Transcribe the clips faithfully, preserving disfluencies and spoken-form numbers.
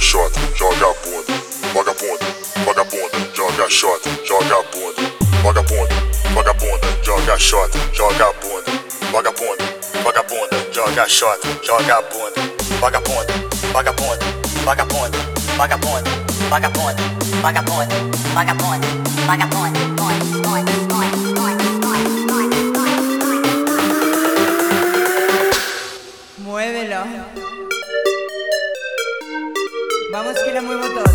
xota, joga a bunda, vagabunda, vagabunda, joga a xota, joga a bunda, vagabunda, vagabunda, joga a xota, joga a bunda, vagabunda, vagabunda, joga a xota, joga a bunda, vagabunda, vagabunda, vagabunda, vagabunda, vagabunda, vagabunda, vagabunda, vagabunda, muévelo. Vamos que la muevo toda.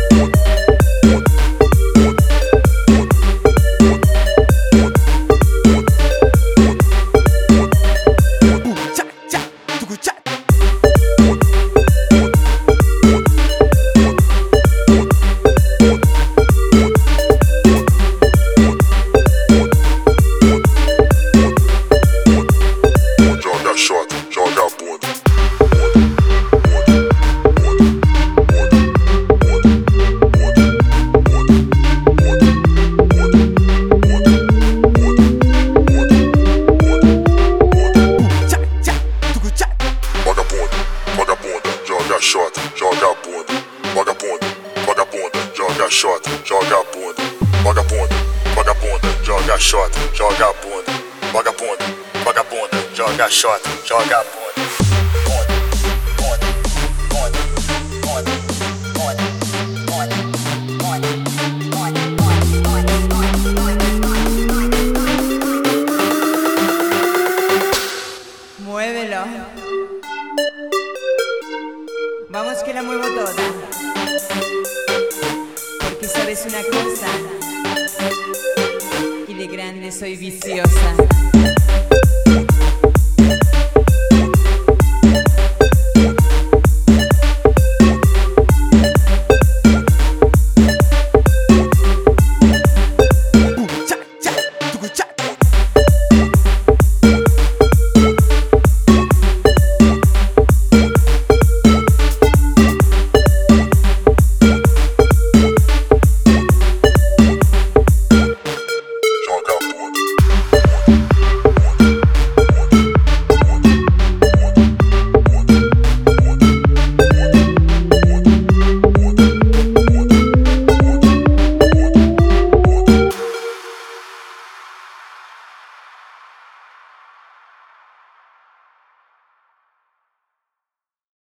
joga a xota, joga a bunda. Xota, joga a bunda, vagabunda, vagabunda, joga a xota, joga a bunda, vagabunda, vagabunda, joga a xota, joga a bunda, vagabunda, vagabunda, joga a xota, joga a bunda. Muévelo. Vamos que la muevo toda. Porque sabes una cosa, y de grande soy viciosa.